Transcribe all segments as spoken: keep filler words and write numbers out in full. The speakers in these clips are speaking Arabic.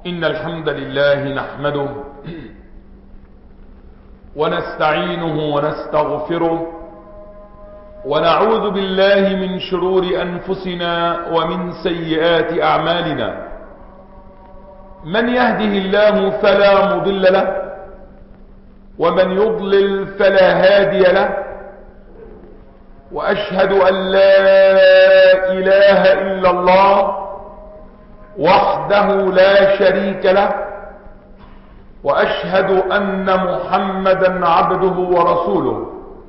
إن الحمد لله نحمده ونستعينه ونستغفره ونعوذ بالله من شرور أنفسنا ومن سيئات أعمالنا. من يهده الله فلا مضل له ومن يضلل فلا هادي له، وأشهد أن لا إله إلا الله وحده لا شريك له، وأشهد أن محمدا عبده ورسوله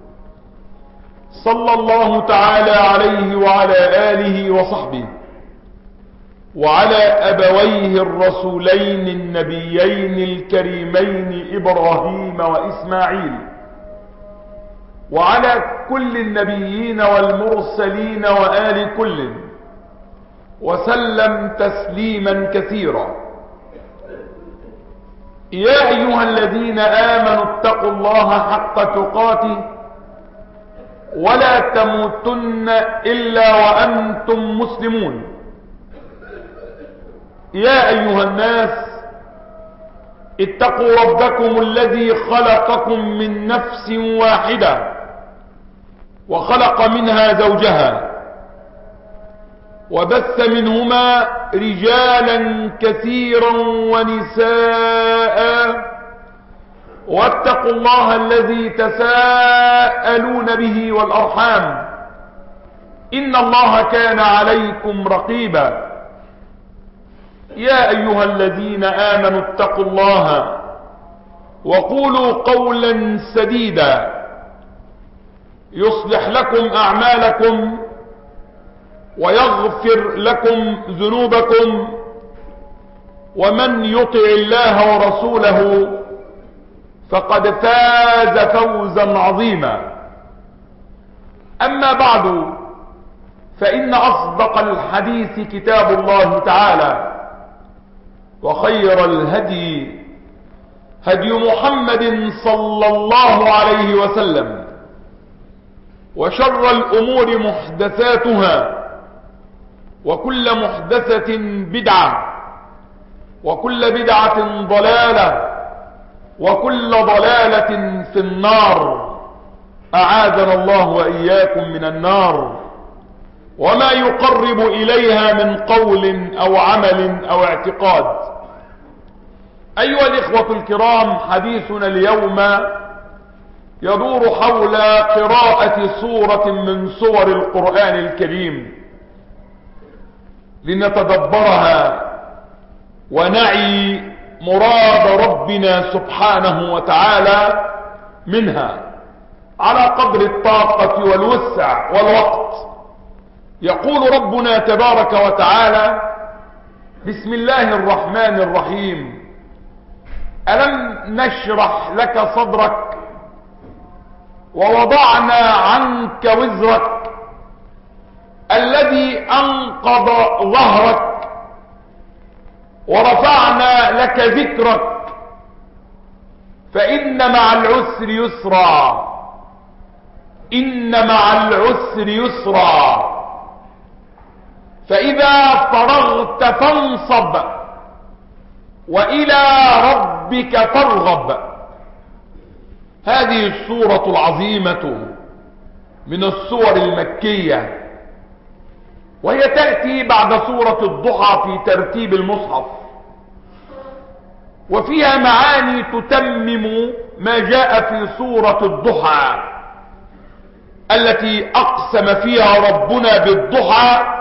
صلى الله تعالى عليه وعلى آله وصحبه وعلى أبويه الرسولين النبيين الكريمين إبراهيم وإسماعيل، وعلى كل النبيين والمرسلين وآل كل، وسلم تسليما كثيرا. يا أيها الذين آمنوا اتقوا الله حق تقاته ولا تموتن إلا وأنتم مسلمون. يا أيها الناس اتقوا ربكم الذي خلقكم من نفس واحدة وخلق منها زوجها وبث منهما رجالا كثيرا ونساء، واتقوا الله الذي تساءلون به والأرحام إن الله كان عليكم رقيبا. يا أيها الذين آمنوا اتقوا الله وقولوا قولا سديدا يصلح لكم أعمالكم ويغفر لكم ذنوبكم، ومن يطع الله ورسوله فقد فاز فوزا عظيما. أما بعد، فإن أصدق الحديث كتاب الله تعالى، وخير الهدي هدي محمد صلى الله عليه وسلم، وشر الأمور محدثاتها، وكل محدثة بدعة، وكل بدعة ضلالة، وكل ضلالة في النار. أعاذنا الله وإياكم من النار وما يقرب إليها من قول أو عمل أو اعتقاد. أيها الإخوة الكرام، حديثنا اليوم يدور حول قراءة سورة من سور القرآن الكريم لنتدبرها ونعي مراد ربنا سبحانه وتعالى منها على قدر الطاقة والوسع والوقت. يقول ربنا تبارك وتعالى: بسم الله الرحمن الرحيم. ألم نشرح لك صدرك ووضعنا عنك وزرك الذي أنقض ظهرك ورفعنا لك ذكرك فإن مع العسر يسرا إن مع العسر يسرا فإذا فرغت فانصب وإلى ربك فارغب. هذه السورة العظيمة من السور المكية، وهي تأتي بعد سورة الضحى في ترتيب المصحف، وفيها معاني تتمم ما جاء في سورة الضحى التي أقسم فيها ربنا بالضحى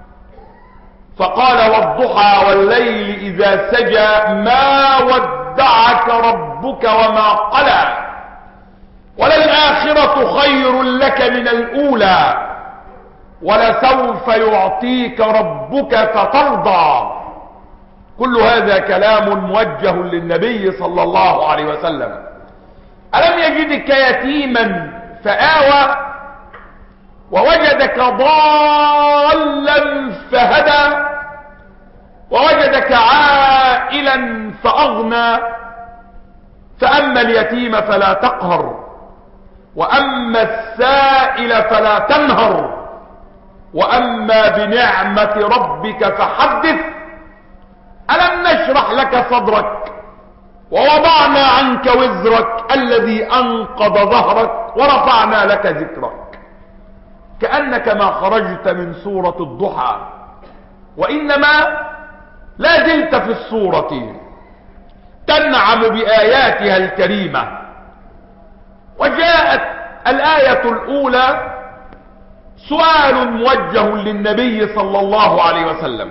فقال: والضحى والليل إذا سجى ما ودعك ربك وما قلى وللآخرة خير لك من الأولى ولسوف يعطيك ربك فترضى. كل هذا كلام موجه للنبي صلى الله عليه وسلم. ألم يجدك يتيما فآوى ووجدك ضالا فهدى ووجدك عائلا فأغنى فأما اليتيم فلا تقهر وأما السائل فلا تنهر وأما بنعمة ربك فحدث. ألم نشرح لك صدرك ووضعنا عنك وزرك الذي أنقض ظهرك ورفعنا لك ذكرك. كأنك ما خرجت من سورة الضحى، وإنما لا زلت في السورة تنعم بآياتها الكريمة. وجاءت الآية الأولى سؤال موجه للنبي صلى الله عليه وسلم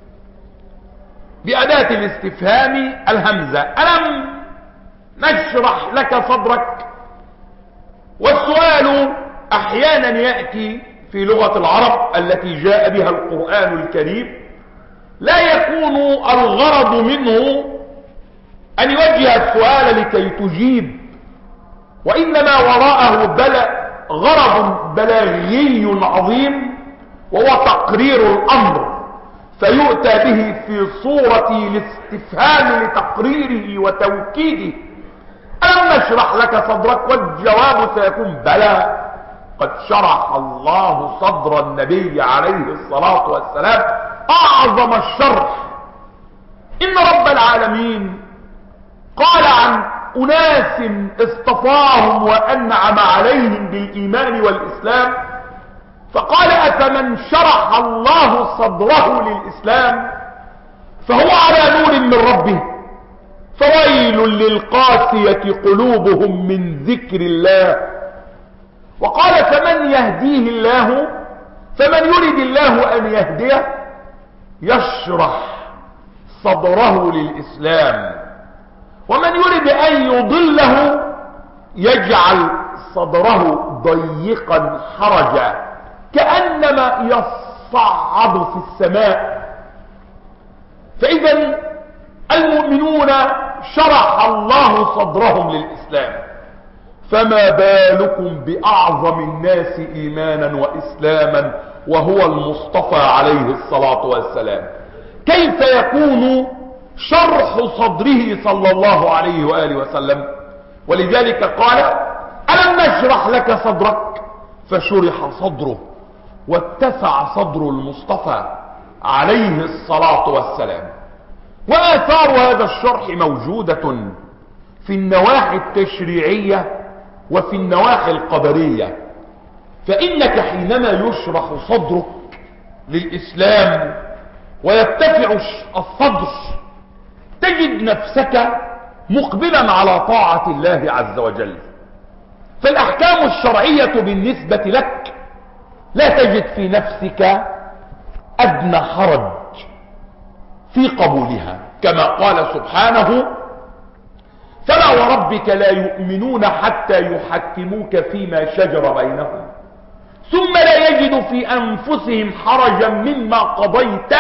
بأداة الاستفهام الهمزة: ألم نشرح لك صدرك؟ والسؤال أحيانا يأتي في لغة العرب التي جاء بها القرآن الكريم لا يكون الغرض منه أن يوجه السؤال لكي تجيب، وإنما وراءه بل غرض بلاغي عظيم، وهو تقرير الأمر، فيؤتى به في صورة الاستفهام لتقريره وتوكيده: ألم نشرح لك صدرك؟ والجواب سيكون بلى، قد شرح الله صدر النبي عليه الصلاة والسلام أعظم الشرح. إن رب العالمين قال عن أناس اصطفاهم وأنعم عليهم بالإيمان والإسلام، فقال: أفمن شرح الله صدره للإسلام فهو على نور من ربه فويل للقاسية قلوبهم من ذكر الله. وقال: فمن يهديه الله فمن يرد الله أن يهديه يشرح صدره للإسلام، ومن يرد أن يضله يجعل صدره ضيقا حرجا كأنما يصعد في السماء. فإذا المؤمنون شرح الله صدرهم للإسلام، فما بالكم بأعظم الناس إيمانا وإسلاما وهو المصطفى عليه الصلاة والسلام؟ كيف يكون شرح صدره صلى الله عليه وآله وسلم؟ ولذلك قال: ألم نشرح لك صدرك؟ فشرح صدره واتسع صدر المصطفى عليه الصلاة والسلام. وآثار هذا الشرح موجودة في النواحي التشريعية وفي النواحي القدرية. فإنك حينما يشرح صدرك للإسلام ويتسع الصدر تجد نفسك مقبلا على طاعة الله عز وجل، فالأحكام الشرعية بالنسبة لك لا تجد في نفسك أدنى حرج في قبولها، كما قال سبحانه: فلا وربك لا يؤمنون حتى يحكموك فيما شجر بينهم ثم لا يجدوا في أنفسهم حرجا مما قضيت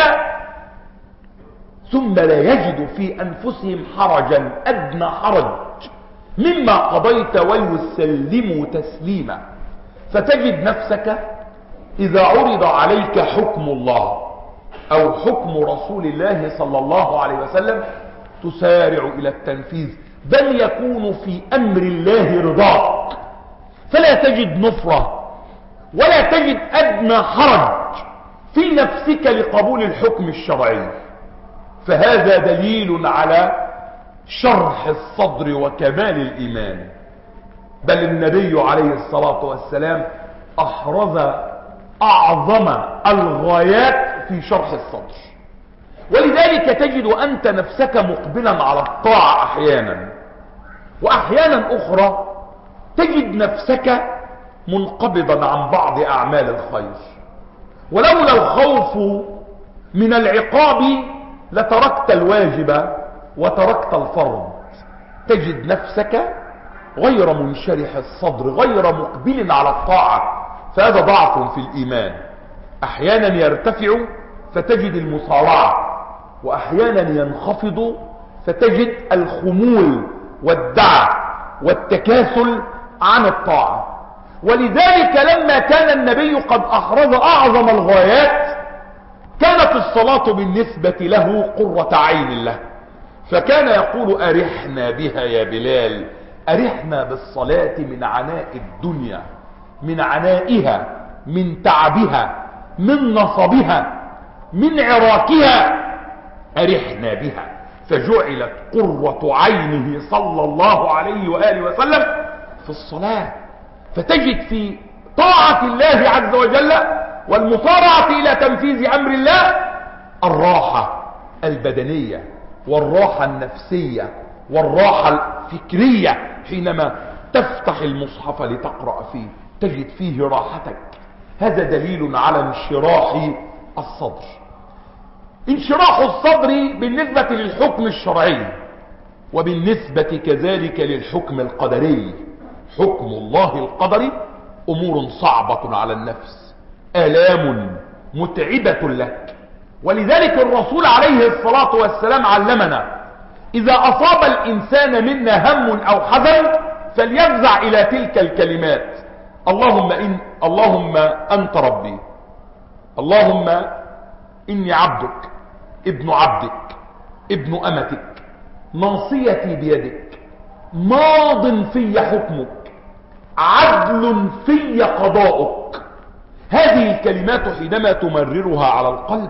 ثم لا يجدوا في أنفسهم حرجا أدنى حرج مما قضيت ويسلموا تسليما. فتجد نفسك إذا عرض عليك حكم الله أو حكم رسول الله صلى الله عليه وسلم تسارع إلى التنفيذ، بل يكون في أمر الله رضاك، فلا تجد نفرة ولا تجد أدنى حرج في نفسك لقبول الحكم الشرعي. فهذا دليل على شرح الصدر وكمال الإيمان. بل النبي عليه الصلاة والسلام أحرز أعظم الغايات في شرح الصدر، ولذلك تجد أنت نفسك مقبلا على الطاعة أحيانا، وأحيانا أخرى تجد نفسك منقبضا عن بعض أعمال الخير، ولولا الخوف من العقاب لتركت الواجب وتركت الفرض. تجد نفسك غير منشرح الصدر، غير مقبل على الطاعة، فهذا ضعف في الإيمان. أحيانا يرتفع فتجد المصارعة، وأحيانا ينخفض فتجد الخمول والدع والتكاسل عن الطاعة. ولذلك لما كان النبي قد أحرز أعظم الغايات كانت الصلاة بالنسبة له قرة عين له، فكان يقول: أرحنا بها يا بلال، أرحنا بالصلاة من عناء الدنيا، من عنائها، من تعبها، من نصبها، من عراكها، أرحنا بها. فجعلت قرة عينه صلى الله عليه وآله وسلم في الصلاة. فتجد في طاعة الله عز وجل والمصارعة إلى تنفيذ أمر الله الراحة البدنية والراحة النفسية والراحة الفكرية. حينما تفتح المصحف لتقرأ فيه تجد فيه راحتك. هذا دليل على انشراح الصدر. انشراح الصدر بالنسبة للحكم الشرعي وبالنسبة كذلك للحكم القدري. حكم الله القدري أمور صعبة على النفس، آلام متعبة لك. ولذلك الرسول عليه الصلاة والسلام علمنا إذا أصاب الإنسان منا هم أو حزن فليفزع إلى تلك الكلمات: اللهم إن اللهم أنت ربي، اللهم إني عبدك ابن عبدك ابن أمتك، ناصيتي بيدك، ماض في حكمك، عدل في قضاؤك. هذه الكلمات حينما تمررها على القلب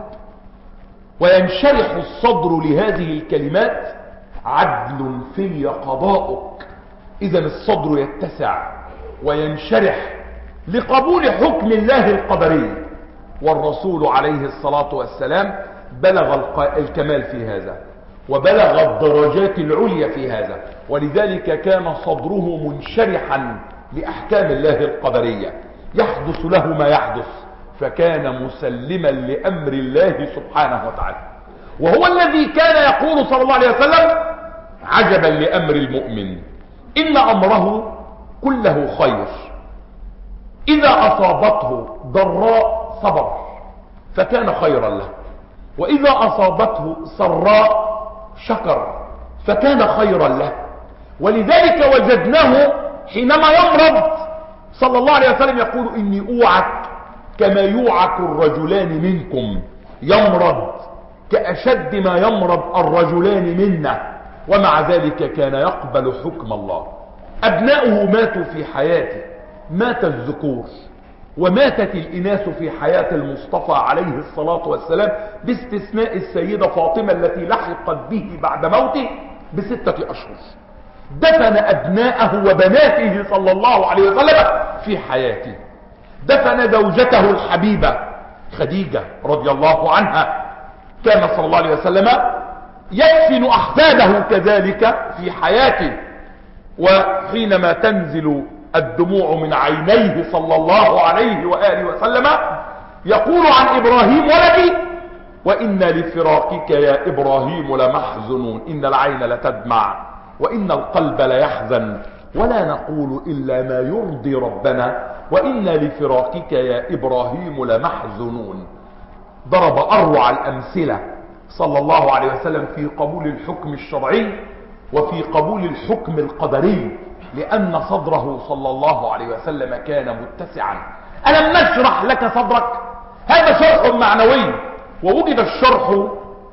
وينشرح الصدر لهذه الكلمات: عدل في قضاؤك، إذا الصدر يتسع وينشرح لقبول حكم الله القدري. والرسول عليه الصلاة والسلام بلغ الكمال في هذا وبلغ الدرجات العليا في هذا، ولذلك كان صدره منشرحا لأحكام الله القدرية. يحدث له ما يحدث فكان مسلما لأمر الله سبحانه وتعالى. وهو الذي كان يقول صلى الله عليه وسلم: عجبا لأمر المؤمن إن أمره كله خير، إذا أصابته ضراء صبر فكان خيرا له، وإذا أصابته سراء شكر فكان خيرا له. ولذلك وجدناه حينما يمرض صلى الله عليه وسلم يقول: إني أوعك كما يوعك الرجلان منكم. يمرض كأشد ما يمرض الرجلان منا، ومع ذلك كان يقبل حكم الله. أبناؤه ماتوا في حياته، مات الذكور وماتت الإناث في حياة المصطفى عليه الصلاة والسلام، باستثناء السيدة فاطمة التي لحقت به بعد موته بستة أشهر. دفن أبناءه وبناته صلى الله عليه وسلم في حياته. دفن زوجته الحبيبة خديجة رضي الله عنها، كان صلى الله عليه وسلم يدفن أحفاده كذلك في حياته. وحينما تنزل الدموع من عينيه صلى الله عليه وآله وسلم يقول عن إبراهيم: ولدي وإنا لفراقك يا إبراهيم لمحزنون، إن العين لتدمع وإن القلب ليحزن ولا نقول إلا ما يرضي ربنا وإنا لفراقك يا إبراهيم لمحزنون. ضرب أروع الأمثلة صلى الله عليه وسلم في قبول الحكم الشرعي وفي قبول الحكم القدري، لأن صدره صلى الله عليه وسلم كان متسعا. ألم نشرح لك صدرك؟ هذا شرح معنوي. ووجد الشرح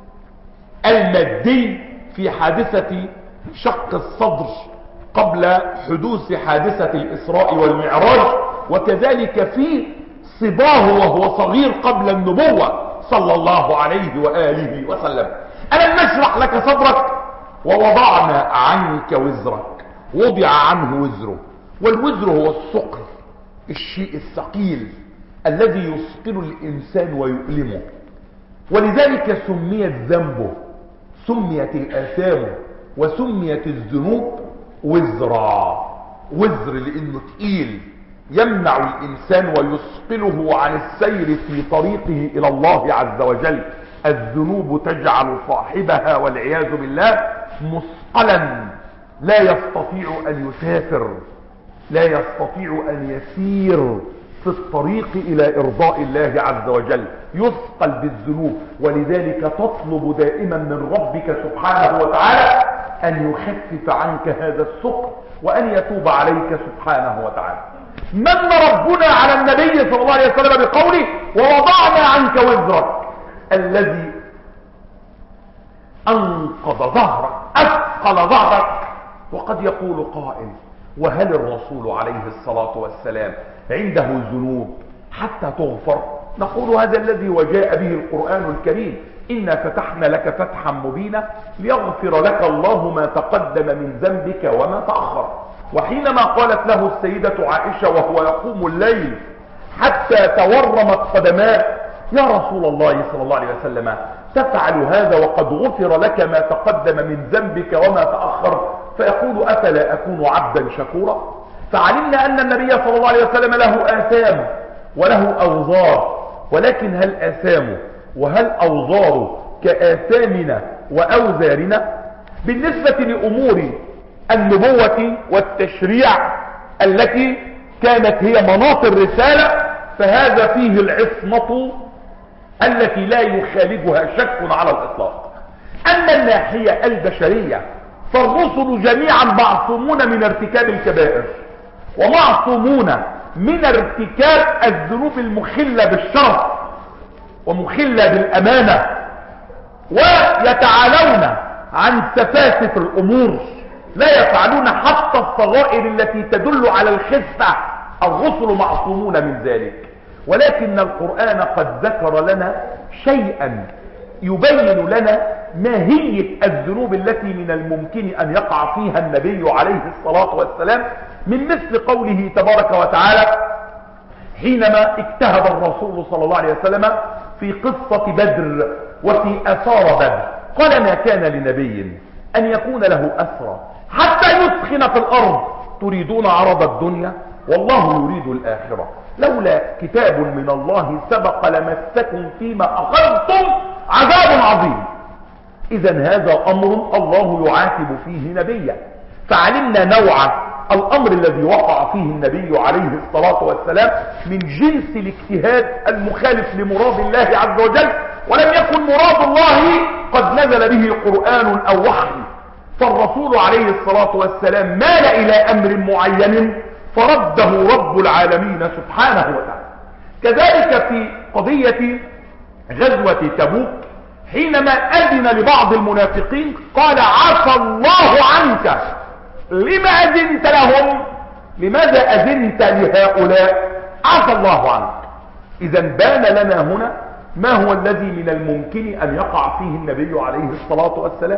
المادي في حادثة شق الصدر قبل حدوث حادثة الإسراء والمعراج، وكذلك في صباه وهو صغير قبل النبوة صلى الله عليه وآله وسلم. ألم نشرح لك صدرك ووضعنا عنك وزرك. وضع عنه وزره، والوزر هو الثقل، الشيء الثقيل الذي يثقل الإنسان ويؤلمه. ولذلك سميت ذنبه، سميت الآثام وسميت الذنوب وزرا. وزر لأنه تقيل يمنع الإنسان ويثقله عن السير في طريقه إلى الله عز وجل. الذنوب تجعل صاحبها والعياذ بالله مثقلا لا يستطيع أن يسافر، لا يستطيع أن يسير في الطريق إلى إرضاء الله عز وجل، يثقل بالذنوب. ولذلك تطلب دائما من ربك سبحانه وتعالى أن يخفف عنك هذا الثقل وأن يتوب عليك سبحانه وتعالى. من ربنا على النبي صلى الله عليه وسلم بقوله: ووضعنا عنك وزرك الذي أنقض ظهرك، أثقل ظهرك. وقد يقول قائل: وهل الرسول عليه الصلاة والسلام عنده ذنوب حتى تغفر؟ نقول هذا الذي وجاء به القرآن الكريم: إنا فتحنا لك فتحا مبينا ليغفر لك الله ما تقدم من ذنبك وما تأخر. وحينما قالت له السيدة عائشة وهو يقوم الليل حتى تورمت قدماه: يا رسول الله صلى الله عليه وسلم تفعل هذا وقد غفر لك ما تقدم من ذنبك وما تأخر؟ فيقول: أفلا أكون عبدا شكورا؟ فعلمنا أن النبي صلى الله عليه وسلم له آثام وله أوزار، ولكن هل آثامه وهل أوزاره كآثامنا وأوزارنا؟ بالنسبة لأمور النبوة والتشريع التي كانت هي مناط الرسالة فهذا فيه العصمة التي لا يخالجها شك على الإطلاق. أما الناحية البشرية فالرسل جميعا معصومون من ارتكاب الكبائر ومعصومون من ارتكاب الذنوب المخلة بالشرع ومخلة بالأمانة، ويتعالون عن سفاسف الأمور، لا يفعلون حتى الصغائر التي تدل على الخفة. الرسل معصومون من ذلك، ولكن القرآن قد ذكر لنا شيئا يبين لنا ماهية الذنوب التي من الممكن أن يقع فيها النبي عليه الصلاة والسلام، من مثل قوله تبارك وتعالى حينما اجتهد الرسول صلى الله عليه وسلم في قصة بدر وفي أسار بدر، قال: ما كان لنبي أن يكون له أسرى حتى يسخن في الأرض تريدون عرض الدنيا والله يريد الآخرة لولا كتاب من الله سبق لمسكم فيما أخذتم عذاب عظيم. إذا هذا أمر الله يعاتب فيه نبيه، فعلمنا نوع الأمر الذي وقع فيه النبي عليه الصلاة والسلام من جنس الاجتهاد المخالف لمراد الله عز وجل، ولم يكن مراد الله قد نزل به قرآن أو وحي، فالرسول عليه الصلاة والسلام مال إلى أمر معين فرده رب العالمين سبحانه وتعالى. كذلك في قضية غزوة تبوك حينما أذن لبعض المنافقين قال: عفى الله عنك لما أذنت لهم؟ لماذا أذنت لهؤلاء؟ عفى الله عنك. إذا بان لنا هنا ما هو الذي من الممكن أن يقع فيه النبي عليه الصلاة والسلام.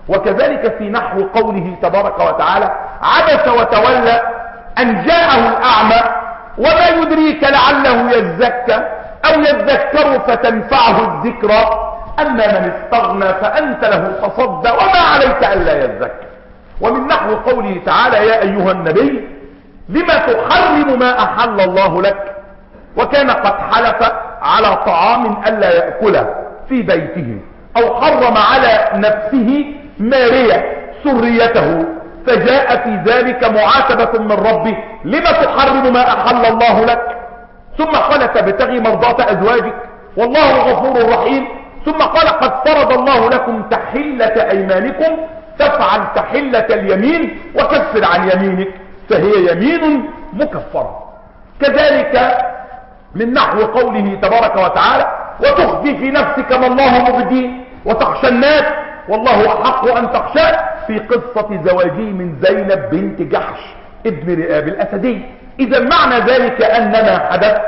وكذلك في نحو قوله تبارك وتعالى: عبس وتولى أن جاءه الأعمى وما يدريك لعله يزكى أو يذكر فتنفعه الذكرى أما من استغنى فأنت له تصدى وما عليك ألا يزكى. ومن نحو قوله تعالى: يا أيها النبي لما تحرم ما أحل الله لك، وكان قد حلف على طعام ألا يأكله في بيته، أو حرم على نفسه مارية سريته فجاء في ذلك معاتبة من ربه: لما تحرم ما أحل الله لك؟ ثم قال: تبتغي مرضات أزواجك والله غفور رحيم. ثم قال: قد فرض الله لكم تحلة أيمانكم تفعل تحلة اليمين وكفر عن يمينك فهي يمين مكفرة. كذلك من نحو قوله تبارك وتعالى: وتخفي في نفسك ما الله مبديه وتخشى الناس والله أحق أن تخشاه، في قصة زواجه من زينب بنت جحش ابن رئاب الأسدي. إذا معنى ذلك أن ما حدث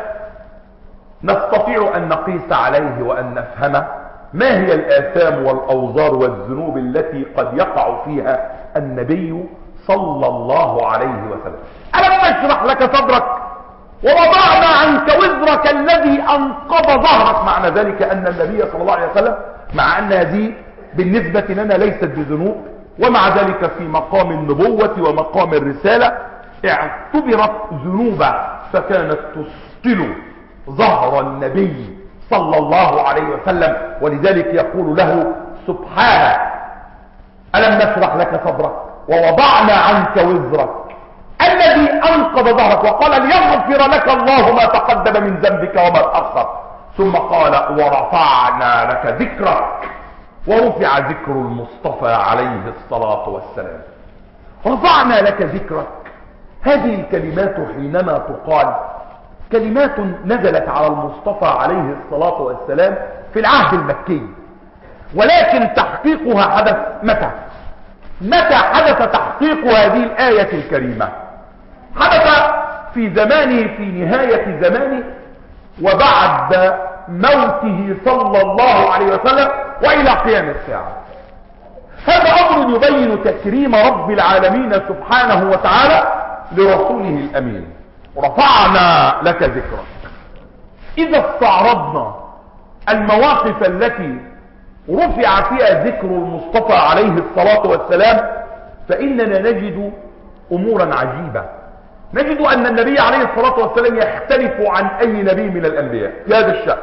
نستطيع أن نقيس عليه وأن نفهم ما هي الآثام والأوزار والذنوب التي قد يقع فيها النبي صلى الله عليه وسلم. ألم نشرح لك صدرك ووضعنا عنك وزرك الذي أنقض ظهرك؟ معنى ذلك أن النبي صلى الله عليه وسلم مع أن هذه بالنسبة لنا ليست بذنوب، ومع ذلك في مقام النبوة ومقام الرسالة اعتبرت ذنوبا، فكانت تسطل ظهر النبي صلى الله عليه وسلم، ولذلك يقول له سبحانه: ألم نشرح لك صدرك ووضعنا عنك وزرك الذي أنقض ظهرك، وقال: ليغفر لك الله ما تقدم من ذنبك وما تأخر، ثم قال: ورفعنا لك ذكرك، ورفع ذكر المصطفى عليه الصلاة والسلام. رفعنا لك ذكرك، هذه الكلمات حينما تقال كلمات نزلت على المصطفى عليه الصلاة والسلام في العهد المكي، ولكن تحقيقها حدث متى؟ متى حدث تحقيق هذه الآية الكريمة؟ حدث في زمانه، في نهاية زمانه، وبعد موته صلى الله عليه وسلم وإلى قيام الساعة. هذا أمر يبين تكريم رب العالمين سبحانه وتعالى لرسوله الأمين. رفعنا لك ذكرك. إذا استعرضنا المواقف التي رفع فيها ذكر المصطفى عليه الصلاة والسلام فإننا نجد أمورا عجيبة. نجد أن النبي عليه الصلاة والسلام يختلف عن أي نبي من الأنبياء في هذا الشأن.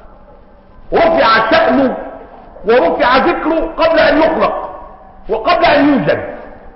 رفع شأنه ورفع ذكره قبل أن يخلق وقبل أن يوجد،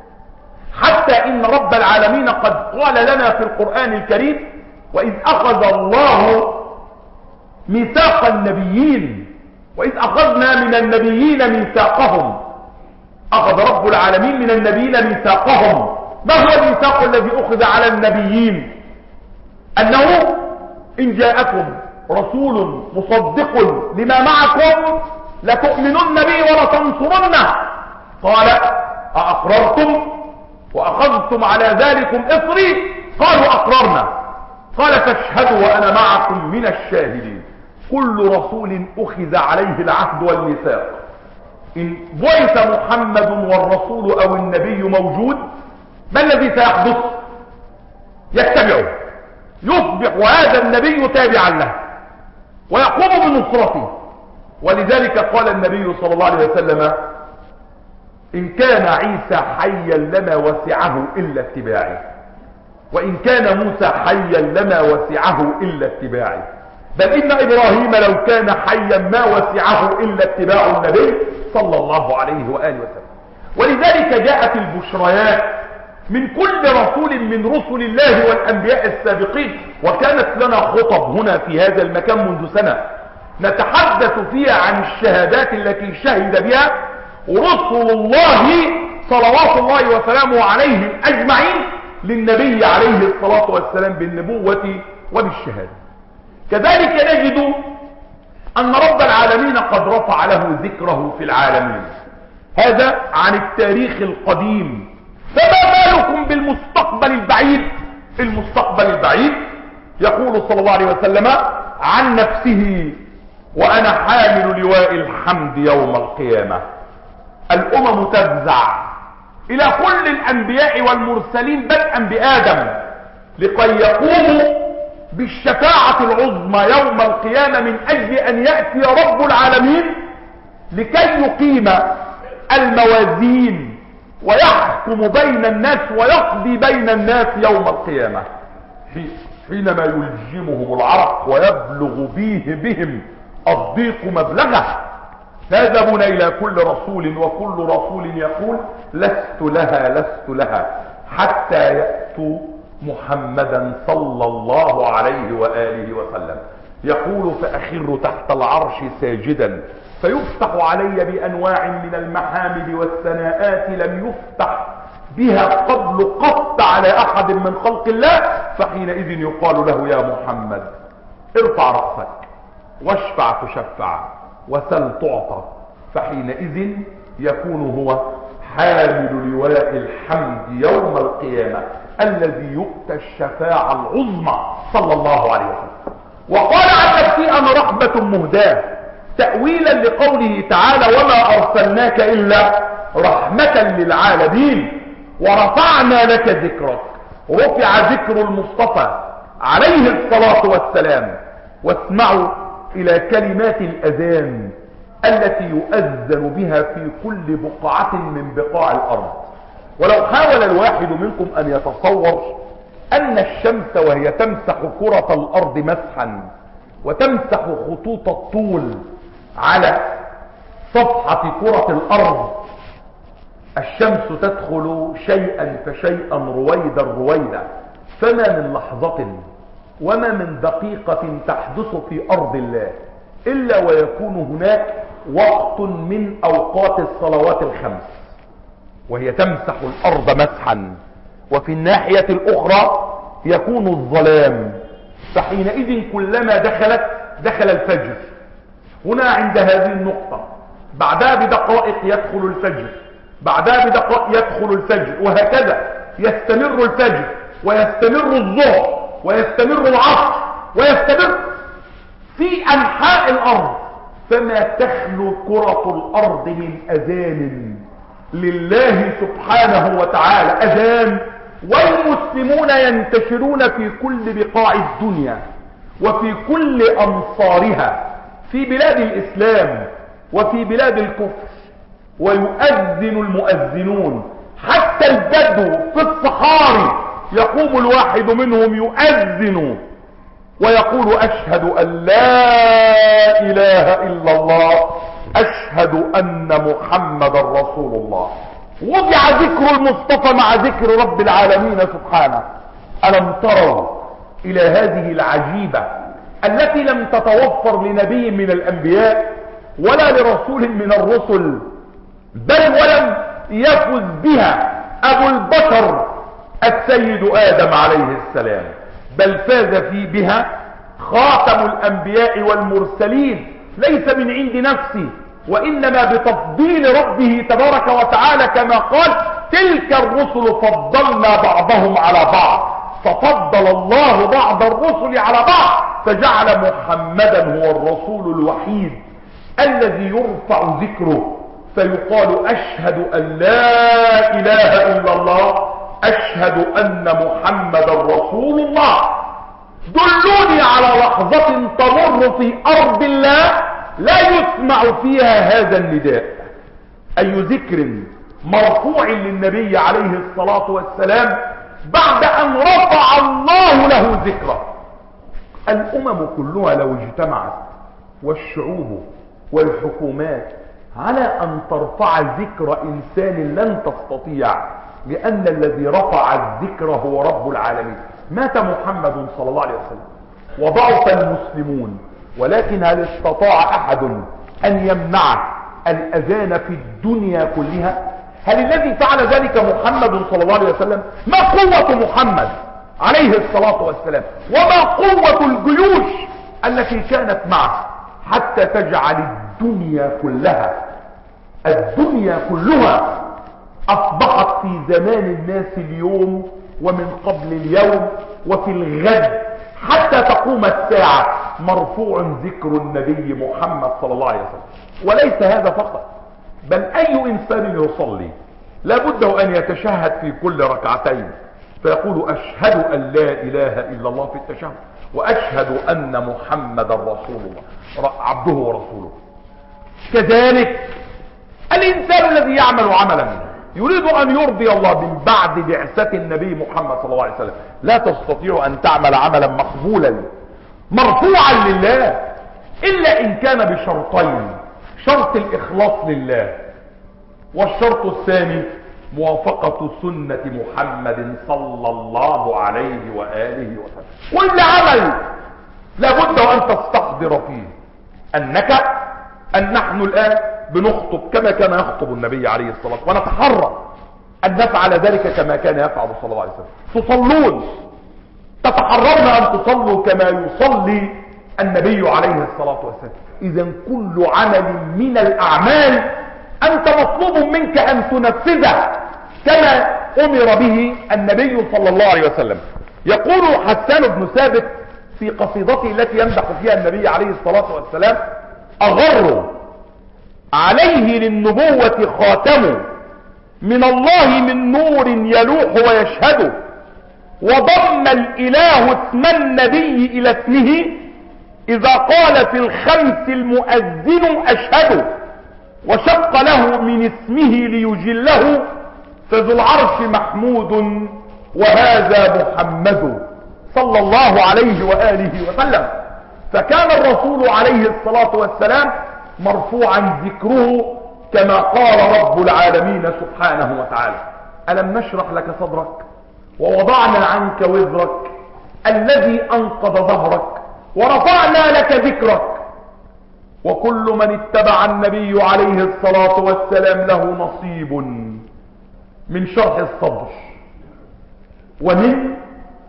حتى إن رب العالمين قد قال لنا في القرآن الكريم: وإذ أخذ الله ميثاق النبيين وإذ أخذنا من النبيين ميثاقهم. أخذ رب العالمين من النبيين ميثاقهم. ما هو الميثاق الذي أخذ على النبيين؟ أنه إن جاءكم رسول مصدق لما معكم لتؤمنن به ولتنصرنه. قال: أأقررتم وأخذتم على ذلكم إصري؟ قالوا: أقررنا. قال: فاشهدوا وأنا معكم من الشاهدين. كل رسول أخذ عليه العهد والميثاق. إن بعث محمد والرسول أو النبي موجود، ما الذي سيحدث؟ يتبعه، يصبح هذا النبي تابعا له ويقوم بنصرته. ولذلك قال النبي صلى الله عليه وسلم: إن كان عيسى حيا لما وسعه إلا اتباعي، وإن كان موسى حيا لما وسعه إلا اتباعي، بل إن إبراهيم لو كان حيا ما وسعه إلا اتباع النبي صلى الله عليه وآله وسلم. ولذلك جاءت البشريات من كل رسول من رسل الله والأنبياء السابقين. وكانت لنا خطب هنا في هذا المكان منذ سنة نتحدث فيها عن الشهادات التي شهد بها رسل الله صلوات الله وسلامه عليهم أجمعين للنبي عليه الصلاة والسلام بالنبوة وبالشهادة. كذلك نجد أن رب العالمين قد رفع له ذكره في العالمين. هذا عن التاريخ القديم. فما بالكم بالمستقبل البعيد؟ المستقبل البعيد يقول صلى الله عليه وسلم عن نفسه: وأنا حامل لواء الحمد يوم القيامة. الأمم تفزع إلى كل الأنبياء والمرسلين بدءا بآدم لكي يقوموا بالشفاعة العظمى يوم القيامة من أجل أن يأتي رب العالمين لكي يقيم الموازين ويحكم بين الناس ويقضي بين الناس يوم القيامة، حينما يلجمهم العرق ويبلغ بيه بهم الضيق مبلغه. نذهبون إلى كل رسول وكل رسول يقول: لست لها لست لها، حتى يأتوا محمدا صلى الله عليه وآله وسلم. يقول: فأخر تحت العرش ساجدا فيفتح علي بأنواع من المحامد والثناءات لم يفتح بها قبل قط على أحد من خلق الله. فحينئذ يقال له: يا محمد ارفع رأسك واشفع تشفع وسل تعطى. فحينئذ يكون هو حامل لواء الحمد يوم القيامة الذي يؤتى الشفاعة العظمى صلى الله عليه وسلم. وقال عن نفسي: أنا رحمة مهداة، تأويلا لقوله تعالى: وما أرسلناك إلا رحمة للعالمين. ورفعنا لك ذكرك. رفع ذكر المصطفى عليه الصلاة والسلام. واسمعوا إلى كلمات الأذان التي يؤذن بها في كل بقعة من بقاع الأرض. ولو حاول الواحد منكم أن يتصور أن الشمس وهي تمسح كرة الأرض مسحا وتمسح خطوط الطول على صفحة كرة الأرض، الشمس تدخل شيئا فشيئا رويدا رويدا، فما من لحظة وما من دقيقة تحدث في أرض الله إلا ويكون هناك وقت من أوقات الصلوات الخمس وهي تمسح الأرض مسحا، وفي الناحية الأخرى يكون الظلام. فحينئذ كلما دخلت دخل الفجر. هنا عند هذه النقطة بعدها بدقائق يدخل الفجر، بعدها بدقائق يدخل الفجر، وهكذا يستمر الفجر ويستمر الظهر ويستمر العصر ويستمر في أنحاء الأرض، فما تخلو كرة الأرض من أذان لله سبحانه وتعالى، أذان، والمسلمون ينتشرون في كل بقاع الدنيا وفي كل أمصارها، في بلاد الإسلام وفي بلاد الكفر، ويؤذن المؤذنون حتى البدو في الصحاري، يقوم الواحد منهم يؤذن ويقول أشهد أن لا إله إلا الله، أشهد أن محمد رسول الله. وضع ذكر المصطفى مع ذكر رب العالمين سبحانه. ألم تروا إلى هذه العجيبة التي لم تتوفر لنبي من الأنبياء ولا لرسول من الرسل، بل ولم يفز بها أبو البشر السيد آدم عليه السلام، بل فاز في بها خاتم الأنبياء والمرسلين، ليس من عند نفسه وإنما بتفضيل ربه تبارك وتعالى، كما قال تلك الرسل فضلنا بعضهم على بعض، ففضل الله بعض الرسل على بعض فجعل محمدا هو الرسول الوحيد الذي يرفع ذكره، فيقال أشهد أن لا إله إلا الله، أشهد أن محمدا رسول الله. دلوني على لحظة تمر في أرض الله لا يسمع فيها هذا النداء. أي ذكر مرفوع للنبي عليه الصلاة والسلام بعد أن رفع الله له ذكره. الأمم كلها لو اجتمعت والشعوب والحكومات على أن ترفع ذكر إنسان لن تستطيع، لأن الذي رفع الذكر هو رب العالمين. مات محمد صلى الله عليه وسلم وضعف المسلمون، ولكن هل استطاع أحد أن يمنع الأذان في الدنيا كلها؟ هل الذي فعل ذلك محمد صلى الله عليه وسلم؟ ما قوة محمد عليه الصلاة والسلام وما قوة الجيوش التي كانت معه حتى تجعل الدنيا كلها الدنيا كلها أصبحت في زمان الناس اليوم ومن قبل اليوم وفي الغد حتى تقوم الساعة مرفوع ذكر النبي محمد صلى الله عليه وسلم. وليس هذا فقط، بل أي إنسان يصلي لابد أن يتشهد في كل ركعتين فيقول أشهد أن لا إله إلا الله في التشهد، وأشهد أن محمد رسول الله عبده ورسوله. كذلك الإنسان الذي يعمل عملا يريد أن يرضي الله من بعد بعثة النبي محمد صلى الله عليه وسلم، لا تستطيع أن تعمل عملا مقبولا مرفوعا لله إلا إن كان بشرطين: شرط الإخلاص لله، والشرط الثاني موافقة سنة محمد صلى الله عليه وآله وسلم. كل عمل لابد أن تستحضر فيه أنك أن نحن الآن بنخطب كما كان يخطب النبي عليه الصلاة والسلام، ونتحرى أن نفعل ذلك كما كان يفعل صلى الله عليه وسلم. تصلون، تتحرون أن تصلوا كما يصلي النبي عليه الصلاة والسلام. إذا كل عمل من الأعمال أنت مطلوب منك أن تنفذه كما أمر به النبي صلى الله عليه وسلم. يقول حسان بن ثابت في قصيدته التي يمدح فيها النبي عليه الصلاة والسلام: أغر عليه للنبوة خاتم من الله من نور يلوح ويشهد، وضم الإله اسم النبي إلى اسمه إذا قال في الخمس المؤذن أشهد، وشق له من اسمه ليجله فذو العرش محمود وهذا محمد صلى الله عليه وآله وسلم. فكان الرسول عليه الصلاة والسلام مرفوعا ذكره كما قال رب العالمين سبحانه وتعالى: ألم نشرح لك صدرك ووضعنا عنك وزرك الذي أنقض ظهرك ورفعنا لك ذكرك. وكل من اتبع النبي عليه الصلاة والسلام له نصيب من شرح الصدر ومن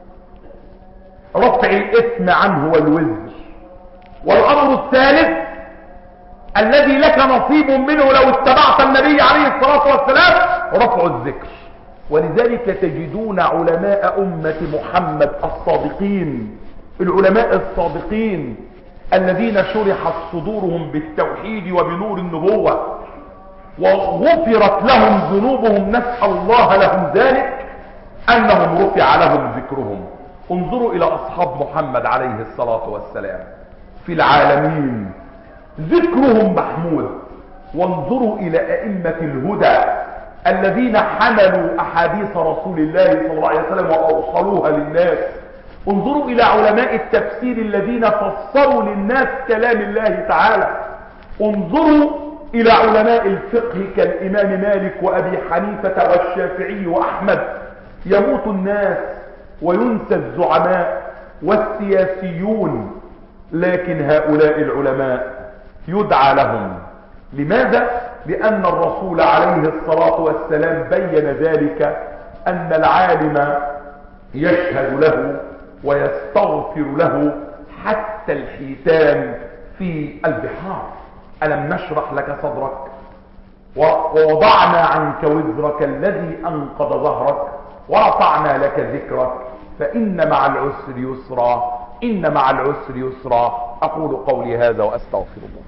رفع الإثم عنه والوزر. والأمر الثالث الذي لك نصيب منه لو اتبعت النبي عليه الصلاة والسلام رفع الذكر. ولذلك تجدون علماء أمة محمد الصادقين، العلماء الصادقين الذين شرحت صدورهم بالتوحيد وبنور النبوة وغفرت لهم ذنوبهم، نسأل الله لهم ذلك، أنهم رفع لهم ذكرهم. انظروا إلى أصحاب محمد عليه الصلاة والسلام في العالمين ذكرهم محمود. وانظروا إلى أئمة الهدى الذين حملوا أحاديث رسول الله صلى الله عليه وسلم وأوصلوها للناس. انظروا إلى علماء التفسير الذين فسروا للناس كلام الله تعالى. انظروا إلى علماء الفقه كالإمام مالك وأبي حنيفة والشافعي وأحمد. يموت الناس وينسى الزعماء والسياسيون، لكن هؤلاء العلماء يدعى لهم. لماذا؟ لأن الرسول عليه الصلاة والسلام بين ذلك، أن العالم يشهد له ويستغفر له حتى الحيتان في البحار. ألم نشرح لك صدرك ووضعنا عنك وزرك الذي أنقض ظهرك ورفعنا لك ذكرك فإن مع العسر يسرا إن مع العسر يسرا. أقول قولي هذا وأستغفر الله.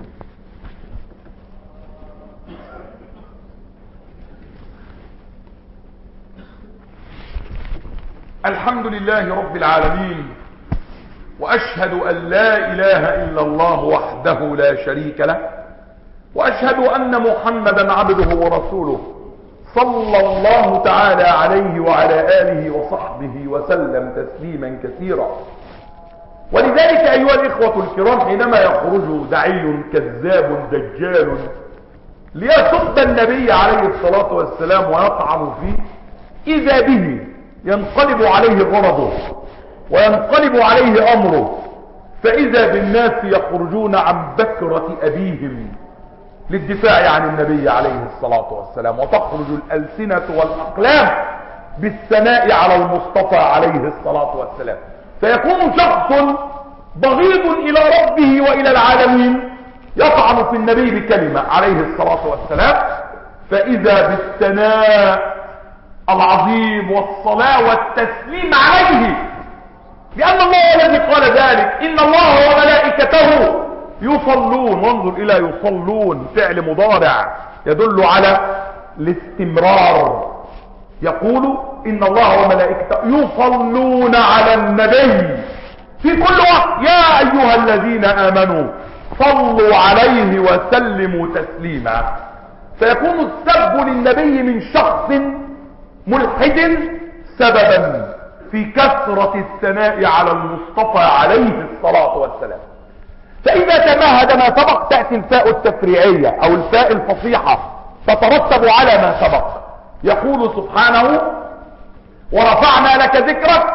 الحمد لله رب العالمين، وأشهد أن لا إله إلا الله وحده لا شريك له، وأشهد أن محمدا عبده ورسوله صلى الله تعالى عليه وعلى آله وصحبه وسلم تسليما كثيرا. ولذلك أيها الإخوة الكرام، حينما يخرج داعي كذاب دجال ليسب النبي عليه الصلاة والسلام ويطعن فيه، إذا به ينقلب عليه غرضه وينقلب عليه أمره، فإذا بالناس يخرجون عن بكرة أبيهم للدفاع عن النبي عليه الصلاة والسلام، وتخرج الألسنة والأقلام بالثناء على المصطفى عليه الصلاة والسلام. فيكون شخص بغيض إلى ربه وإلى العالمين يطعن في النبي بكلمة عليه الصلاة والسلام، فإذا بالثناء العظيم والصلاة والتسليم عليه، لأن الله الذي قال ذلك: إن الله وملائكته يصلون. وانظر إلى يصلون، فعل مضارع يدل على الاستمرار. يقول إن الله وملائكته يصلون على النبي في كل وقت يا أيها الذين آمنوا صلوا عليه وسلموا تسليما. فيكون السب للنبي من شخص ملحد سببا في كثرة الثناء على المصطفى عليه الصلاة والسلام. فإذا تمهد ما سبق تأتي الفاء التفريعية أو الفاء الفصيحة تترتب على ما سبق. يقول سبحانه: ورفعنا لك ذكرك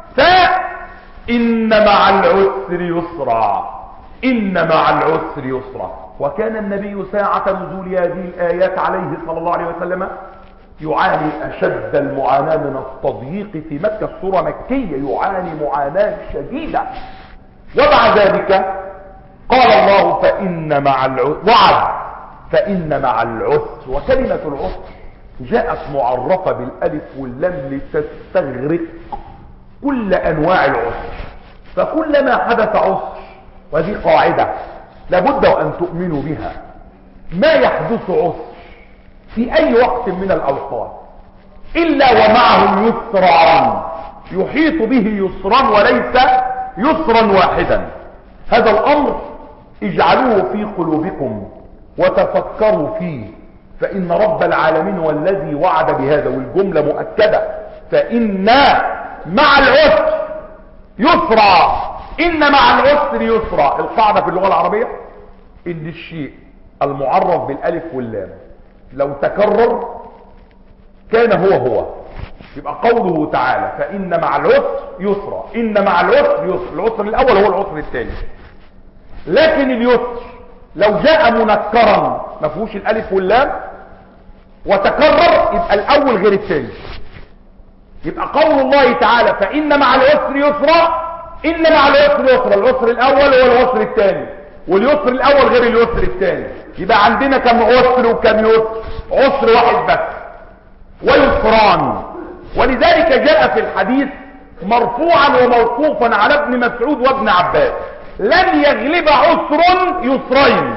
فإن مع العسر يسرا إن مع العسر يسرا. وكان النبي ساعة نزول هذه الآيات عليه صلى الله عليه وسلم يعاني أشد المعاناة من التضييق في مكة. السورة مكية، يعاني معاناة شديدة. ومع ذلك قال الله: فإن مع العسر، وعد فإن مع العسر. وكلمة العسر جاءت معرفة بالألف واللام لتستغرق كل أنواع العسر. فكلما حدث عسر، وهذه قاعدة لابد أن تؤمنوا بها، ما يحدث عسر في أي وقت من الأوقات إلا ومعه يسرا يحيط به يسرا وليس يسرا واحدا. هذا الأمر اجعلوه في قلوبكم وتفكروا فيه، فإن رب العالمين هو الذي وعد بهذا، والجملة مؤكدة: فإن مع العسر يسرا إن مع العسر يسرا. القاعدة في اللغة العربية إن الشيء المعرف بالألف واللام لو تكرر كان هو هو. يبقى قوله تعالى: فإن مع العسر يسرا إن مع العسر يسر. العسر الأول هو العسر الثاني. لكن اليسر لو جاء منكرا ما فيهوش الألف واللام وتكرر يبقى الأول غير الثاني. يبقى قول الله تعالى: فإن مع العسر يسرا إن مع العسر يسرا. العسر الأول هو العسر الثاني، واليسر الأول غير اليسر الثاني. يبقى عندنا كم عسر وكم يسر؟ عسر واحد بس ويسران. ولذلك جاء في الحديث مرفوعا وموقوفا على ابن مسعود وابن عباس لن يغلب عسر يسرين.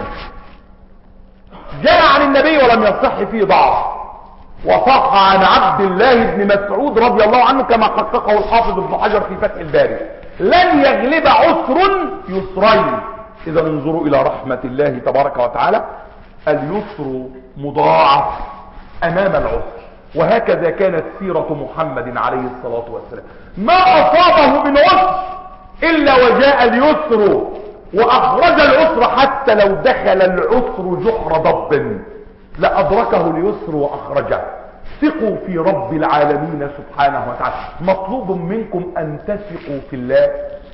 جاء عن النبي ولم يصح فيه ضعف، وصح عن عبد الله بن مسعود رضي الله عنه كما حققه الحافظ ابن حجر في فتح الباري: لن يغلب عسر يسرين. اذا انظروا الى رحمة الله تبارك وتعالى، اليسر مضاعف امام العسر. وهكذا كانت سيرة محمد عليه الصلاة والسلام، ما اصابه من عسر الا وجاء اليسر واخرج العسر، حتى لو دخل العسر جحر ضب لأدركه اليسر وأخرجه. ثقوا في رب العالمين سبحانه وتعالى. مطلوب منكم أن تثقوا في الله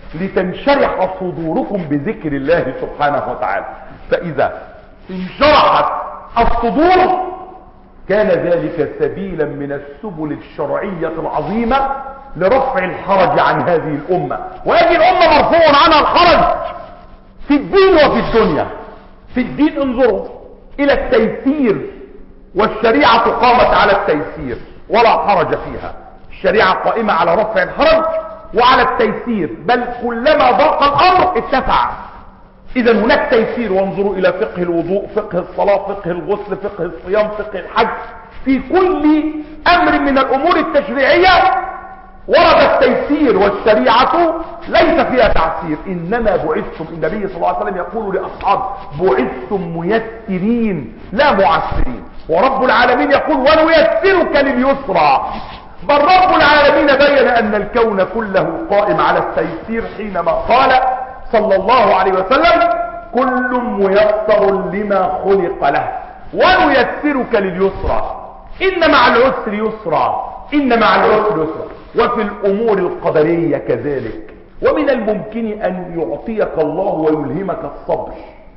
لتنشرح صدوركم بذكر الله سبحانه وتعالى. فإذا انشرحت الصدور كان ذلك سبيلا من السبل الشرعية العظيمة لرفع الحرج عن هذه الأمة. وهذه الأمة مرفوع عنها الحرج في الدين وفي الدنيا. في الدين انظروا الى التيسير، والشريعة قامت على التيسير ولا حرج فيها. الشريعة قائمة على رفع الحرج وعلى التيسير، بل كلما ضاق الامر اتسع. اذا هناك تيسير. وانظروا الى فقه الوضوء، فقه الصلاة، فقه الغسل، فقه الصيام، فقه الحج. في كل امر من الامور التشريعية ورد التيسير، والشريعة ليس فيها تعسير. انما بعثتم، النبي صلى الله عليه وسلم يقول لاصحابه: بعثتم ميسرين لا معسرين. ورب العالمين يقول: ونيسرك لليسرى. بل رب العالمين بين ان الكون كله قائم على التيسير حينما قال صلى الله عليه وسلم: كل ميسر لما خلق له ونيسرك لليسرى. ان مع العسر يسرا، ان مع العسر يسرا. وفي الامور القدرية كذلك. ومن الممكن ان يعطيك الله ويلهمك الصبر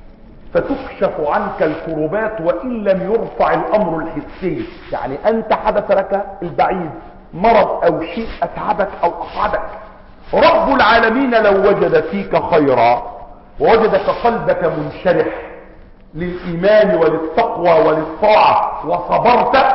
فتكشف عنك الكربات وان لم يرفع الامر الحسي. يعني انت حدث لك البعيد مرض او شيء اتعبك او اصعبك، رب العالمين لو وجد فيك خيرا ووجدك قلبك منشرح للايمان وللتقوى وللطاعة وصبرت،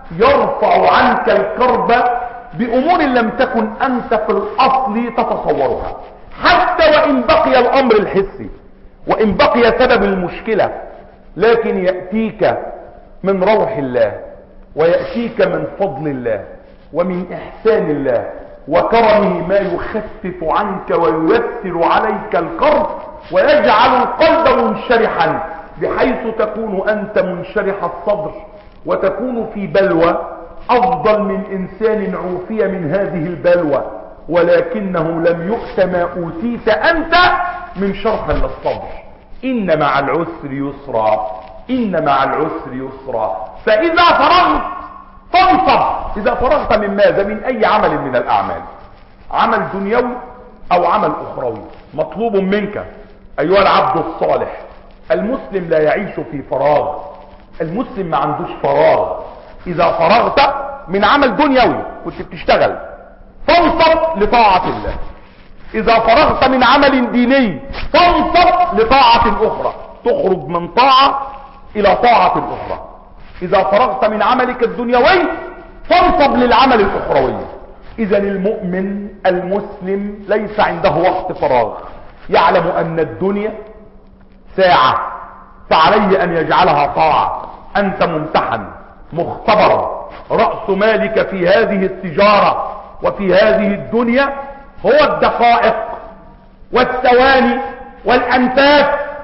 يرفع عنك الكرب بامور لم تكن انت في الاصل تتصورها. حتى وان بقي الامر الحسي، وان بقي سبب المشكلة، لكن يأتيك من روح الله، ويأتيك من فضل الله، ومن احسان الله وكرمه ما يخفف عنك وييسر عليك الكرب، ويجعل القلب منشرحا، بحيث تكون انت منشرح الصدر وتكون في بلوى افضل من انسان عوفي من هذه البلوى ولكنه لم يؤت ما اوتيت انت من شرح للصبر. ان مع العسر يسرا، ان مع العسر يسرا. فاذا فرغت فانصب. اذا فرغت من ماذا؟ من اي عمل من الاعمال، عمل دنيوي او عمل اخروي، مطلوب منك ايها العبد الصالح. المسلم لا يعيش في فراغ، المسلم ما عندوش فراغ. اذا فرغت من عمل دنيوي كنت بتشتغل فانصب لطاعة الله. اذا فرغت من عمل ديني فانصب لطاعة اخرى، تخرج من طاعة الى طاعة اخرى. اذا فرغت من عملك الدنيوي فانصب للعمل الاخروي. اذا المؤمن المسلم ليس عنده وقت فراغ، يعلم ان الدنيا ساعة، فعليه ان يجعلها طاعة. انت ممتحن مختبر، رأس مالك في هذه التجارة وفي هذه الدنيا هو الدقائق والثواني والأنفاس.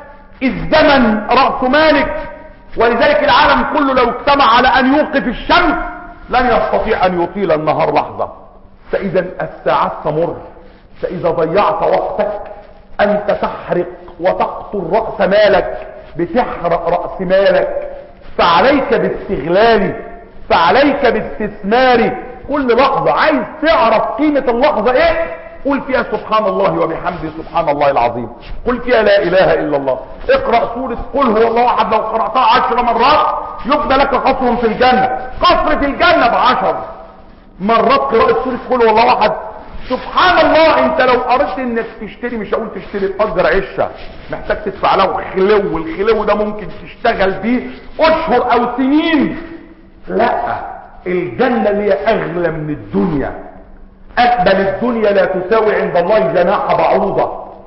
الزمن رأس مالك، ولذلك العالم كله لو اجتمع على أن يوقف الشمس لن يستطيع أن يطيل النهار لحظة. فإذا الساعات تمر، فإذا ضيعت وقتك أنت تحرق وتقتل رأس مالك، بتحرق رأس مالك. فعليك باستغلال، فعليك باستثمار كل لحظة. عايز تعرف قيمة اللحظة ايه؟ قل فيها سبحان الله وبحمده سبحان الله العظيم، قل فيها لا اله الا الله، اقرأ سورة قل هو الله احد لو قرأتها عشر مرات يبنى لك قصر في الجنة. قصر في الجنة بعشر مرات قراءة سورة قل هو الله احد. سبحان الله، انت لو قررت انك تشتري، مش هقول تشتري تأجر عشة، محتاج تدفع له خلو، والخلو ده ممكن تشتغل بيه اشهر او سنين. لا، الجنة اللي هي اغلى من الدنيا. اقبل الدنيا لا تساوي عند الله جناح بعوضة.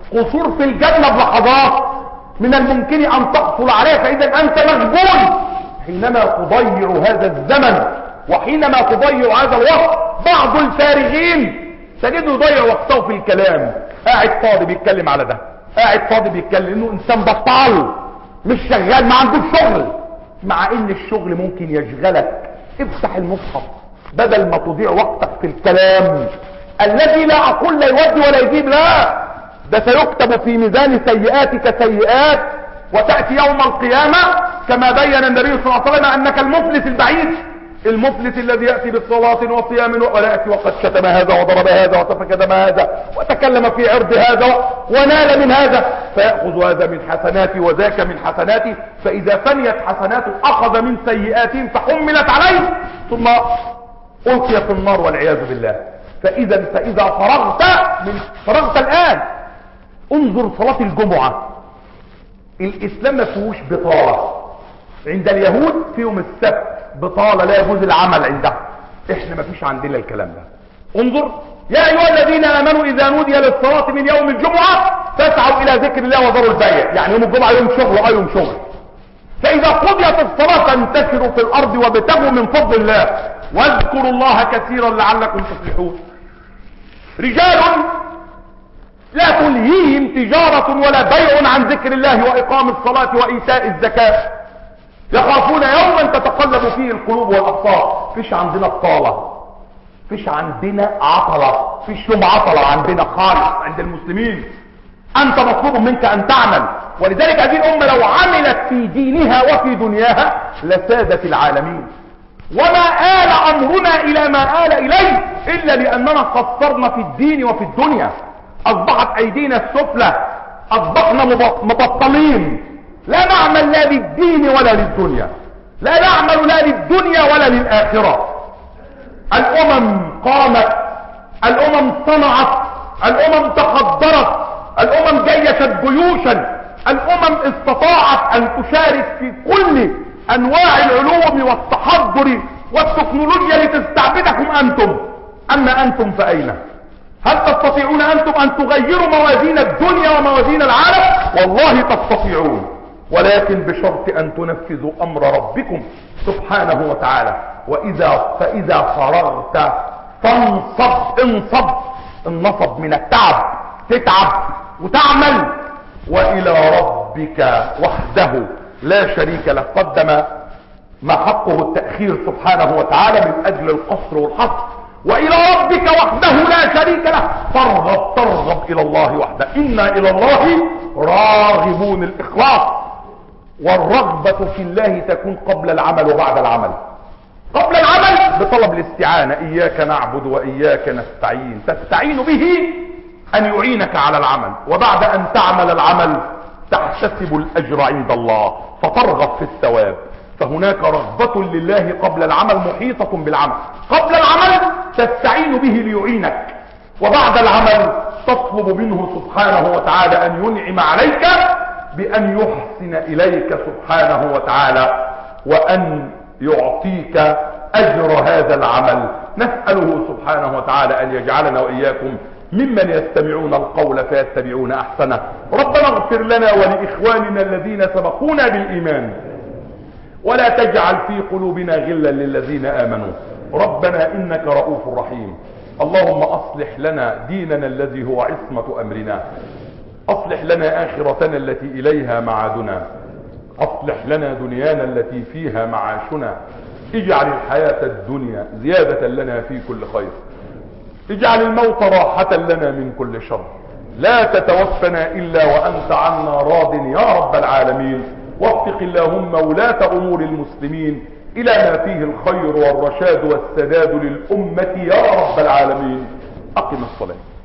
قصور في الجنة بلحظات من الممكن ان تحصل عليها، فاذا انت مشغول حينما تضيع هذا الزمن وحينما تضيع هذا الوقت. بعض الفارغين تجده يضيع وقته في الكلام، قاعد فاضي بيتكلم على ده، قاعد فاضي بيتكلم انه انسان بطال مش شغال، ما عندوش شغل، مع ان الشغل ممكن يشغلك. افتح المصحف بدل ما تضيع وقتك في الكلام الذي لا اقول لا يودي ولا يجيب، لا ده سيكتب في ميزان سيئاتك سيئات، وتأتي يوم القيامة كما بين النبي صلى الله عليه وسلم انك المفلس البعيد، المفلس الذي يأتي بالصلاة وصيام ولا يأتي وقد شتم هذا وضرب هذا وسفك دم هذا وتكلم في عرض هذا ونال من هذا، فيأخذ هذا من حسناتي وذاك من حسناتي، فإذا فنيت حسناته أخذ من سيئاتهم فحملت عليه ثم ألقي في النار والعياذ بالله. فإذا فإذا فرغت من فرغت الآن انظر صلاة الجمعة. الإسلام ما فيهوش بطالة، عند اليهود فيهم السبت بطالة لا يجوز العمل عندها، احنا ما فيش عندنا الكلام ده. انظر يا ايها الذين امنوا اذا نودي للصلاة من يوم الجمعة فاسعوا الى ذكر الله وذروا البيع، يعني يوم الجمعة يوم شغل اه يوم شغل. فاذا قضيت الصلاة فانتشروا في الارض وابتغوا من فضل الله واذكروا الله كثيرا لعلكم تفلحون. رجال لا تلهيهم تجارة ولا بيع عن ذكر الله واقام الصلاة وايتاء الزكاة يخافون يوما تتقلب فيه القلوب والابصار. فيش عندنا الطالة، فيش عندنا عطلة، فيش يوم عطلة عندنا خالص عند المسلمين. انت مطلوب منك ان تعمل، ولذلك هذه الامة لو عملت في دينها وفي دنياها لسادت العالمين. وما آل امرنا الى ما آل اليه الا لاننا قصرنا في الدين وفي الدنيا. اصبحت ايدينا السفلى، اصبحنا مبطلين، لا نعمل لا للدين ولا للدنيا، لا نعمل لا للدنيا ولا للآخرة. الأمم قامت، الأمم صنعت، الأمم تخدرت، الأمم جيشت جيوشا، الأمم استطاعت أن تشارك في كل أنواع العلوم والتحضر والتكنولوجيا لتستعبدكم أنتم. أما أنتم فأين؟ هل تستطيعون أنتم أن تغيروا موازين الدنيا وموازين العالم؟ والله تستطيعون، ولكن بشرط ان تنفذوا امر ربكم سبحانه وتعالى. واذا فاذا فرغت فانصب، انصب، النصب من التعب، تتعب وتعمل. والى ربك وحده لا شريك له، قدم ما حقه التأخير سبحانه وتعالى من اجل القصر والحصر. والى ربك وحده لا شريك له، ترغب ترغب الى الله وحده. انا الى الله راغبون، الاخلاص والرغبة في الله تكون قبل العمل وبعد العمل. قبل العمل بطلب الاستعانة، اياك نعبد واياك نستعين، تستعين به ان يعينك على العمل، وبعد ان تعمل العمل تحتسب الاجر عند الله فترغب في الثواب. فهناك رغبة لله قبل العمل محيطة بالعمل. قبل العمل تستعين به ليعينك، وبعد العمل تطلب منه سبحانه وتعالى ان ينعم عليك بأن يحسن إليك سبحانه وتعالى وأن يعطيك أجر هذا العمل. نسأله سبحانه وتعالى أن يجعلنا وإياكم ممن يستمعون القول فيتبعون أحسنه. ربنا اغفر لنا ولإخواننا الذين سبقونا بالإيمان، ولا تجعل في قلوبنا غلا للذين آمنوا. ربنا إنك رؤوف رحيم. اللهم أصلح لنا ديننا الذي هو عصمة أمرنا، أصلح لنا آخرتنا التي إليها معادنا، أصلح لنا دنيانا التي فيها معاشنا. اجعل الحياة الدنيا زيادة لنا في كل خير، اجعل الموت راحة لنا من كل شر. لا تتوفنا إلا وأنت عنا راض يا رب العالمين. وفق اللهم ولاة أمور المسلمين إلى ما فيه الخير والرشاد والسداد للأمة يا رب العالمين. أقم الصلاة.